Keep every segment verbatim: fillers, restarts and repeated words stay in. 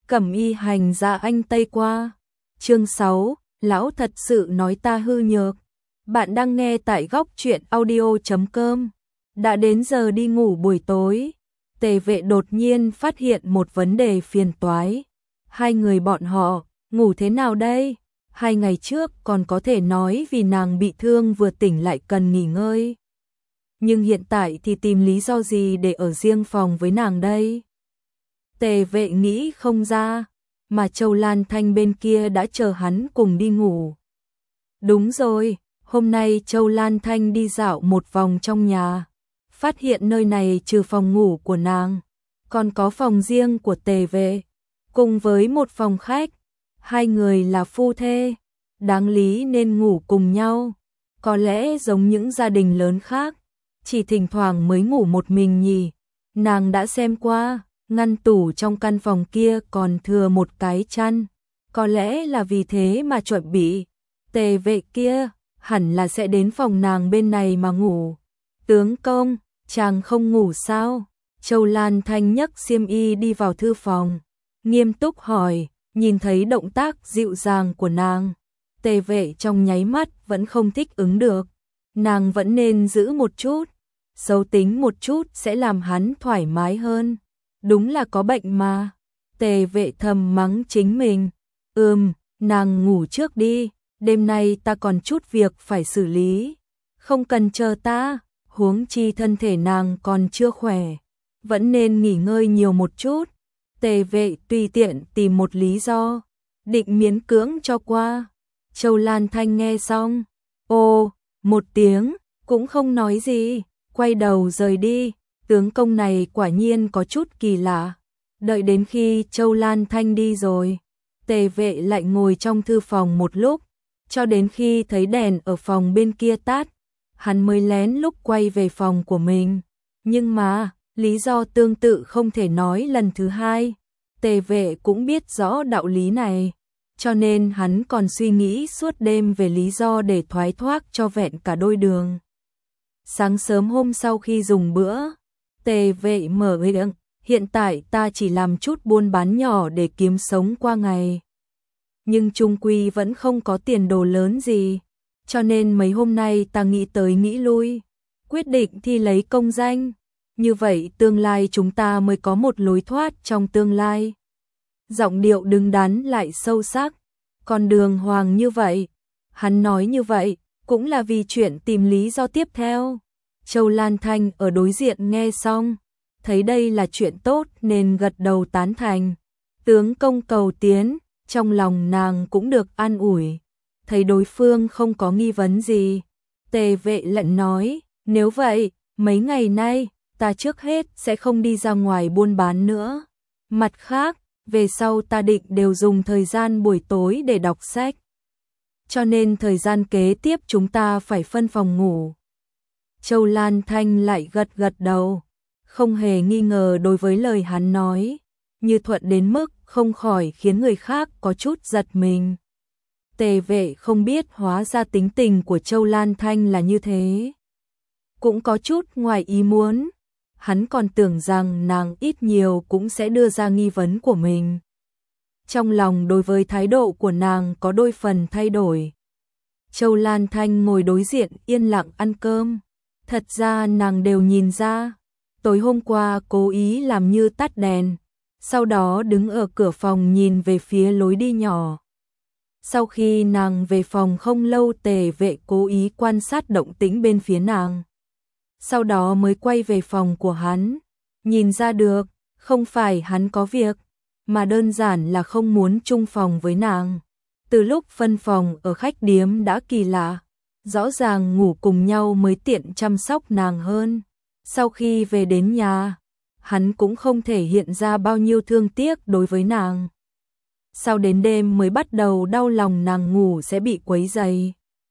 Cẩm Y hành ra anh Tây qua. Chương sáu, lão thật sự nói ta hư nhược. Bạn đang nghe tại góc truyện audio chấm com. Đã đến giờ đi ngủ buổi tối. Tề Vệ đột nhiên phát hiện một vấn đề phiền toái. Hai người bọn họ, ngủ thế nào đây? Hai ngày trước còn có thể nói vì nàng bị thương vừa tỉnh lại cần nghỉ ngơi. Nhưng hiện tại thì tìm lý do gì để ở riêng phòng với nàng đây? Tề Vệ nghĩ không ra, mà Châu Lan Thanh bên kia đã chờ hắn cùng đi ngủ. Đúng rồi, hôm nay Châu Lan Thanh đi dạo một vòng trong nhà, phát hiện nơi này trừ phòng ngủ của nàng, còn có phòng riêng của Tề Vệ, cùng với một phòng khách. Hai người là phu thê, đáng lý nên ngủ cùng nhau, có lẽ giống những gia đình lớn khác, chỉ thỉnh thoảng mới ngủ một mình nhỉ. Nàng đã xem qua, ngăn tủ trong căn phòng kia còn thừa một cái chăn, có lẽ là vì thế mà chuẩn bị. Tề Vệ kia hẳn là sẽ đến phòng nàng bên này mà ngủ. Tướng công, chàng không ngủ sao? Châu Lan Thanh nhấc xiêm y đi vào thư phòng, nghiêm túc hỏi. Nhìn thấy động tác dịu dàng của nàng, Tề Vệ trong nháy mắt vẫn không thích ứng được. Nàng vẫn nên giữ một chút, xấu tính một chút sẽ làm hắn thoải mái hơn. Đúng là có bệnh mà. Tề Vệ thầm mắng chính mình. Ừm, nàng ngủ trước đi, đêm nay ta còn chút việc phải xử lý. Không cần chờ ta, huống chi thân thể nàng còn chưa khỏe, vẫn nên nghỉ ngơi nhiều một chút. Tề Vệ tùy tiện tìm một lý do, định miễn cưỡng cho qua. Châu Lan Thanh nghe xong, ô, một tiếng, cũng không nói gì, quay đầu rời đi. Tướng công này quả nhiên có chút kỳ lạ. Đợi đến khi Châu Lan Thanh đi rồi, Tề Vệ lại ngồi trong thư phòng một lúc, cho đến khi thấy đèn ở phòng bên kia tắt, hắn mới lén lúc quay về phòng của mình. Nhưng mà lý do tương tự không thể nói lần thứ hai. Tề Vệ cũng biết rõ đạo lý này, cho nên hắn còn suy nghĩ suốt đêm về lý do để thoái thoát cho vẹn cả đôi đường. Sáng sớm hôm sau khi dùng bữa, Tề Vệ mở miệng, hiện tại ta chỉ làm chút buôn bán nhỏ để kiếm sống qua ngày. Nhưng chung quy vẫn không có tiền đồ lớn gì, cho nên mấy hôm nay ta nghĩ tới nghĩ lui, quyết định thi lấy công danh. Như vậy tương lai chúng ta mới có một lối thoát trong tương lai. Giọng điệu đứng đắn lại sâu sắc, còn đường hoàng như vậy. Hắn nói như vậy, cũng là vì chuyện tìm lý do tiếp theo. Châu Lan Thanh ở đối diện nghe xong, thấy đây là chuyện tốt nên gật đầu tán thành. Tướng công cầu tiến, trong lòng nàng cũng được an ủi. Thấy đối phương không có nghi vấn gì, Tề Vệ lận nói, nếu vậy, mấy ngày nay, ta trước hết sẽ không đi ra ngoài buôn bán nữa. Mặt khác, về sau ta định đều dùng thời gian buổi tối để đọc sách. Cho nên thời gian kế tiếp chúng ta phải phân phòng ngủ. Châu Lan Thanh lại gật gật đầu, không hề nghi ngờ đối với lời hắn nói, như thuận đến mức không khỏi khiến người khác có chút giật mình. Tề Vệ không biết hóa ra tính tình của Châu Lan Thanh là như thế. Cũng có chút ngoài ý muốn. Hắn còn tưởng rằng nàng ít nhiều cũng sẽ đưa ra nghi vấn của mình. Trong lòng đối với thái độ của nàng có đôi phần thay đổi. Châu Lan Thanh ngồi đối diện yên lặng ăn cơm. Thật ra nàng đều nhìn ra. Tối hôm qua cố ý làm như tắt đèn, sau đó đứng ở cửa phòng nhìn về phía lối đi nhỏ. Sau khi nàng về phòng không lâu, Tề Vệ cố ý quan sát động tĩnh bên phía nàng. Sau đó mới quay về phòng của hắn. Nhìn ra được, không phải hắn có việc, mà đơn giản là không muốn chung phòng với nàng. Từ lúc phân phòng ở khách điếm đã kỳ lạ, rõ ràng ngủ cùng nhau mới tiện chăm sóc nàng hơn. Sau khi về đến nhà, hắn cũng không thể hiện ra bao nhiêu thương tiếc đối với nàng. Sau đến đêm mới bắt đầu đau lòng nàng ngủ sẽ bị quấy rầy.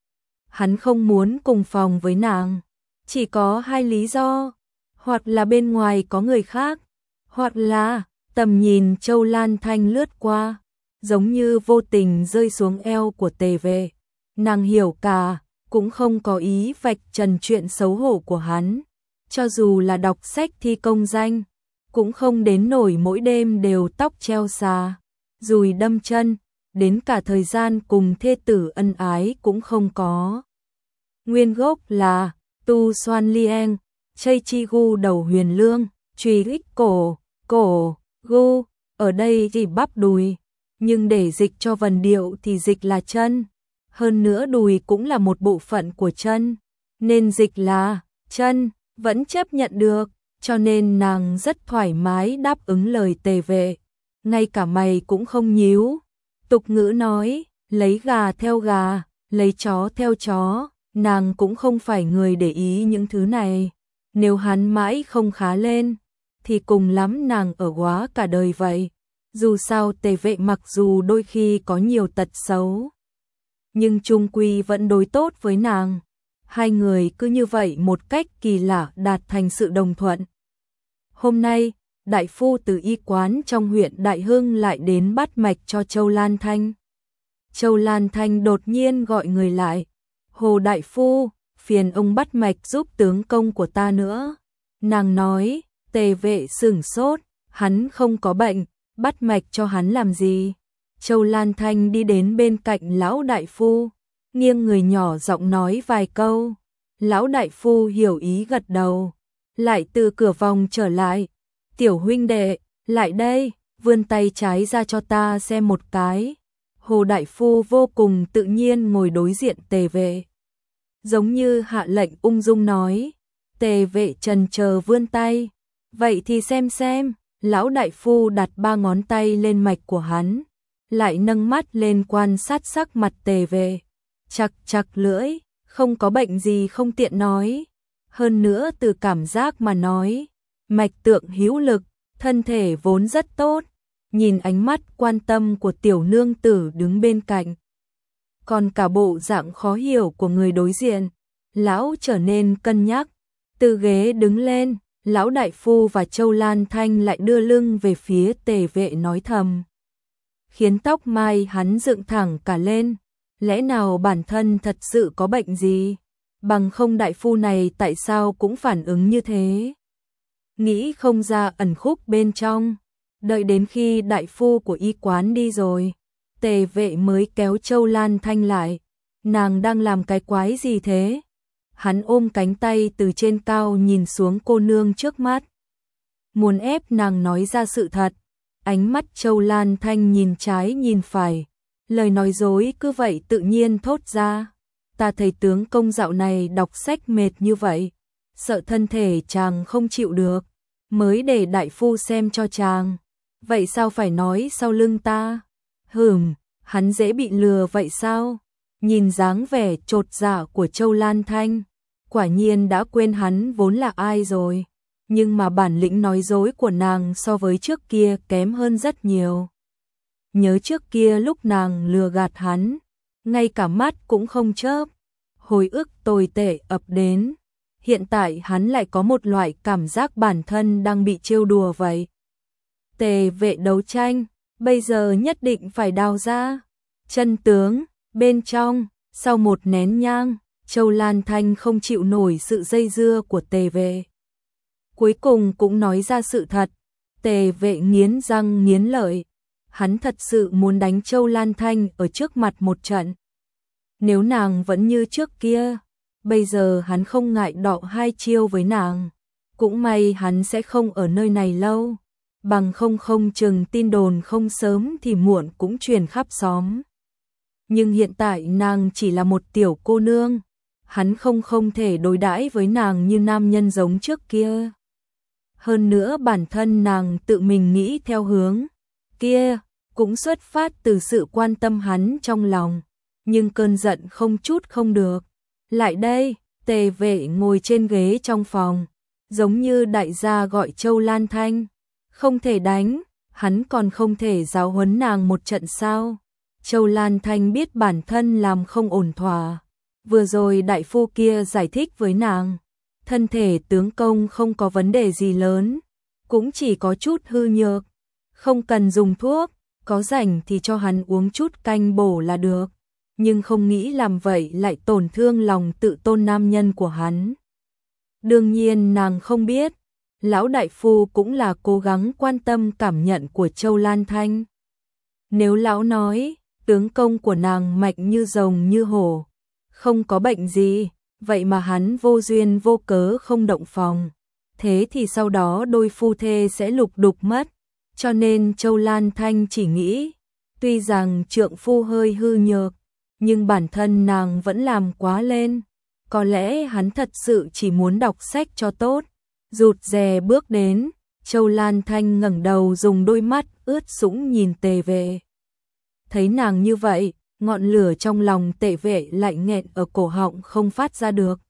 Hắn không muốn cùng phòng với nàng. Chỉ có hai lý do, hoặc là bên ngoài có người khác, hoặc là tầm nhìn Châu Lan Thanh lướt qua, giống như vô tình rơi xuống eo của Tề Vệ. Nàng hiểu cả, cũng không có ý vạch trần chuyện xấu hổ của hắn, cho dù là đọc sách thi công danh, cũng không đến nổi mỗi đêm đều tóc treo xà, dùi đâm chân, đến cả thời gian cùng thê tử ân ái cũng không có. Nguyên gốc là Tu Xoan Lieng, Chây Chi Gu đầu huyền lương, truy ích cổ, cổ, gu, ở đây thì bắp đùi, nhưng để dịch cho vần điệu thì dịch là chân, hơn nữa đùi cũng là một bộ phận của chân, nên dịch là chân, vẫn chấp nhận được, cho nên nàng rất thoải mái đáp ứng lời Tề Vệ, ngay cả mày cũng không nhíu. Tục ngữ nói, lấy gà theo gà, lấy chó theo chó, nàng cũng không phải người để ý những thứ này. Nếu hắn mãi không khá lên, thì cùng lắm nàng ở góa cả đời vậy. Dù sao Tề Vệ mặc dù đôi khi có nhiều tật xấu, nhưng chung quy vẫn đối tốt với nàng. Hai người cứ như vậy một cách kỳ lạ đạt thành sự đồng thuận. Hôm nay, đại phu từ y quán trong huyện Đại Hưng lại đến bắt mạch cho Châu Lan Thanh. Châu Lan Thanh đột nhiên gọi người lại. Hồ đại phu, phiền ông bắt mạch giúp tướng công của ta nữa. Nàng nói, Tề Vệ sửng sốt, hắn không có bệnh, bắt mạch cho hắn làm gì. Châu Lan Thanh đi đến bên cạnh lão đại phu, nghiêng người nhỏ giọng nói vài câu. Lão đại phu hiểu ý gật đầu, lại từ cửa vòng trở lại. Tiểu huynh đệ, lại đây, vươn tay trái ra cho ta xem một cái. Hồ đại phu vô cùng tự nhiên ngồi đối diện Tề Vệ, giống như hạ lệnh ung dung nói. Tề Vệ chần chờ vươn tay, vậy thì xem xem. Lão đại phu đặt ba ngón tay lên mạch của hắn, lại nâng mắt lên quan sát sắc mặt Tề Vệ, chặt chặt lưỡi, không có bệnh gì không tiện nói. Hơn nữa từ cảm giác mà nói, mạch tượng hữu lực, thân thể vốn rất tốt. Nhìn ánh mắt quan tâm của tiểu nương tử đứng bên cạnh, còn cả bộ dạng khó hiểu của người đối diện, lão trở nên cân nhắc. Từ ghế đứng lên, lão đại phu và Châu Lan Thanh lại đưa lưng về phía Tề Vệ nói thầm, khiến tóc mai hắn dựng thẳng cả lên. Lẽ nào bản thân thật sự có bệnh gì? Bằng không đại phu này tại sao cũng phản ứng như thế? Nghĩ không ra ẩn khúc bên trong. Đợi đến khi đại phu của y quán đi rồi, Tề Vệ mới kéo Châu Lan Thanh lại. Nàng đang làm cái quái gì thế? Hắn ôm cánh tay từ trên cao nhìn xuống cô nương trước mắt, muốn ép nàng nói ra sự thật. Ánh mắt Châu Lan Thanh nhìn trái nhìn phải, lời nói dối cứ vậy tự nhiên thốt ra. Ta thấy tướng công dạo này đọc sách mệt như vậy, sợ thân thể chàng không chịu được, mới để đại phu xem cho chàng. Vậy sao phải nói sau lưng ta? Hừm, hắn dễ bị lừa vậy sao? Nhìn dáng vẻ chột dạ của Châu Lan Thanh, quả nhiên đã quên hắn vốn là ai rồi. Nhưng mà bản lĩnh nói dối của nàng so với trước kia kém hơn rất nhiều. Nhớ trước kia lúc nàng lừa gạt hắn, ngay cả mắt cũng không chớp, hồi ức tồi tệ ập đến. Hiện tại hắn lại có một loại cảm giác bản thân đang bị trêu đùa vậy. Tề Vệ đấu tranh, bây giờ nhất định phải đào ra chân tướng. Bên trong, sau một nén nhang, Châu Lan Thanh không chịu nổi sự dây dưa của Tề Vệ, cuối cùng cũng nói ra sự thật. Tề Vệ nghiến răng nghiến lợi, hắn thật sự muốn đánh Châu Lan Thanh ở trước mặt một trận. Nếu nàng vẫn như trước kia, bây giờ hắn không ngại đọ hai chiêu với nàng. Cũng may hắn sẽ không ở nơi này lâu, bằng không không chừng tin đồn không sớm thì muộn cũng truyền khắp xóm. Nhưng hiện tại nàng chỉ là một tiểu cô nương, hắn không không thể đối đãi với nàng như nam nhân giống trước kia. Hơn nữa bản thân nàng tự mình nghĩ theo hướng kia, cũng xuất phát từ sự quan tâm hắn trong lòng, nhưng cơn giận không chút không được. Lại đây, Tề Vệ ngồi trên ghế trong phòng, giống như đại gia gọi Châu Lan Thanh. Không thể đánh, hắn còn không thể giáo huấn nàng một trận sao? Châu Lan Thanh biết bản thân làm không ổn thỏa. Vừa rồi đại phu kia giải thích với nàng, thân thể tướng công không có vấn đề gì lớn, cũng chỉ có chút hư nhược, không cần dùng thuốc, có rảnh thì cho hắn uống chút canh bổ là được. Nhưng không nghĩ làm vậy lại tổn thương lòng tự tôn nam nhân của hắn. Đương nhiên nàng không biết, lão đại phu cũng là cố gắng quan tâm cảm nhận của Châu Lan Thanh. Nếu lão nói, tướng công của nàng mạnh như rồng như hổ, không có bệnh gì, vậy mà hắn vô duyên vô cớ không động phòng, thế thì sau đó đôi phu thê sẽ lục đục mất. Cho nên Châu Lan Thanh chỉ nghĩ, tuy rằng trượng phu hơi hư nhược, nhưng bản thân nàng vẫn làm quá lên. Có lẽ hắn thật sự chỉ muốn đọc sách cho tốt. Rụt rè bước đến, Châu Lan Thanh ngẩng đầu dùng đôi mắt ướt sũng nhìn Tề Vệ. Thấy nàng như vậy, ngọn lửa trong lòng Tề Vệ lạnh nghẹn ở cổ họng không phát ra được.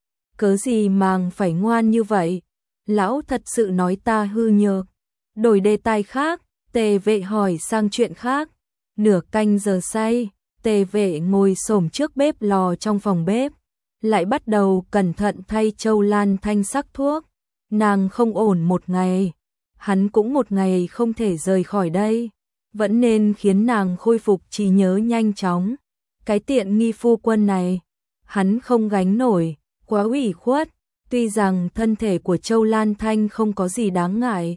Cớ gì màng phải ngoan như vậy? Lão thật sự nói ta hư nhược. Đổi đề tài khác, Tề Vệ hỏi sang chuyện khác. Nửa canh giờ say, Tề Vệ ngồi xổm trước bếp lò trong phòng bếp, lại bắt đầu cẩn thận thay Châu Lan Thanh sắc thuốc. Nàng không ổn một ngày, hắn cũng một ngày không thể rời khỏi đây, vẫn nên khiến nàng khôi phục trí nhớ nhanh chóng. Cái tiện nghi phu quân này, hắn không gánh nổi, quá ủy khuất. Tuy rằng thân thể của Châu Lan Thanh không có gì đáng ngại,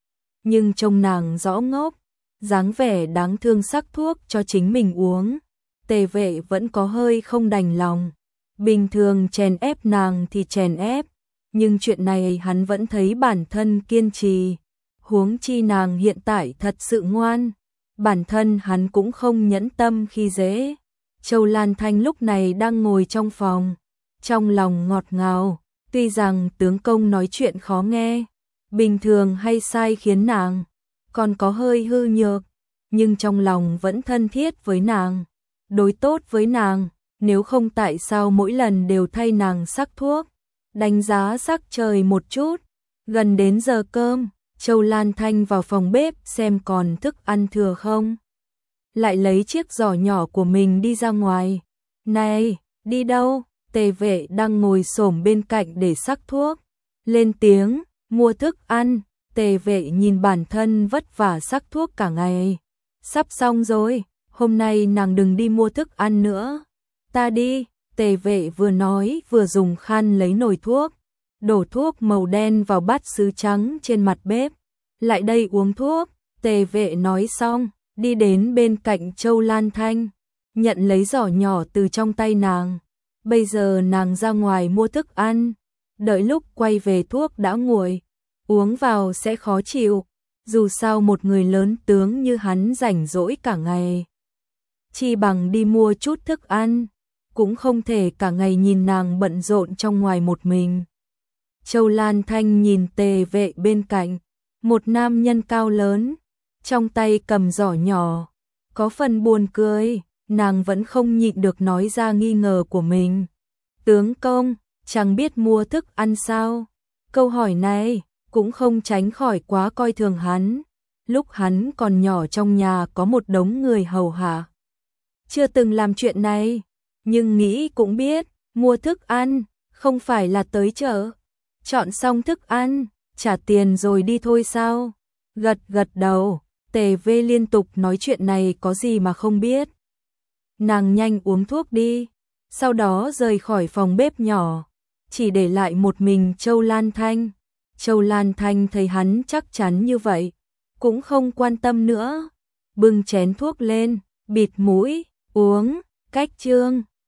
nhưng trông nàng rõ ngốc, dáng vẻ đáng thương sắc thuốc cho chính mình uống. Tề Vệ vẫn có hơi không đành lòng. Bình thường chèn ép nàng thì chèn ép, nhưng chuyện này hắn vẫn thấy bản thân kiên trì. Huống chi nàng hiện tại thật sự ngoan, bản thân hắn cũng không nhẫn tâm khi dễ. Châu Lan Thanh lúc này đang ngồi trong phòng, trong lòng ngọt ngào. Tuy rằng tướng công nói chuyện khó nghe, bình thường hay sai khiến nàng, còn có hơi hư nhược, nhưng trong lòng vẫn thân thiết với nàng, đối tốt với nàng. Nếu không tại sao mỗi lần đều thay nàng sắc thuốc, đánh giá sắc trời một chút. Gần đến giờ cơm, Châu Lan Thanh vào phòng bếp xem còn thức ăn thừa không. Lại lấy chiếc giỏ nhỏ của mình đi ra ngoài. Này, đi đâu? Tề Vệ đang ngồi xổm bên cạnh để sắc thuốc, lên tiếng, mua thức ăn. Tề Vệ nhìn bản thân vất vả sắc thuốc cả ngày, sắp xong rồi, hôm nay nàng đừng đi mua thức ăn nữa. Ta đi. Tề Vệ vừa nói vừa dùng khăn lấy nồi thuốc, đổ thuốc màu đen vào bát sứ trắng trên mặt bếp. Lại đây uống thuốc. Tề Vệ nói xong, đi đến bên cạnh Châu Lan Thanh, nhận lấy giỏ nhỏ từ trong tay nàng. Bây giờ nàng ra ngoài mua thức ăn, đợi lúc quay về thuốc đã nguội, uống vào sẽ khó chịu. Dù sao một người lớn tướng như hắn rảnh rỗi cả ngày, chi bằng đi mua chút thức ăn, cũng không thể cả ngày nhìn nàng bận rộn trong ngoài một mình. Châu Lan Thanh nhìn Tề Vệ bên cạnh, một nam nhân cao lớn, trong tay cầm giỏ nhỏ, có phần buồn cười, nàng vẫn không nhịn được nói ra nghi ngờ của mình. Tướng công, chẳng biết mua thức ăn sao? Câu hỏi này cũng không tránh khỏi quá coi thường hắn. Lúc hắn còn nhỏ trong nhà có một đống người hầu hạ, chưa từng làm chuyện này, nhưng nghĩ cũng biết, mua thức ăn, không phải là tới chợ, chọn xong thức ăn, trả tiền rồi đi thôi sao? Gật gật đầu, Tề Vệ liên tục nói chuyện này có gì mà không biết. Nàng nhanh uống thuốc đi, sau đó rời khỏi phòng bếp nhỏ, chỉ để lại một mình Châu Lan Thanh. Châu Lan Thanh thấy hắn chắc chắn như vậy, cũng không quan tâm nữa, bưng chén thuốc lên, bịt mũi, uống. Cách chương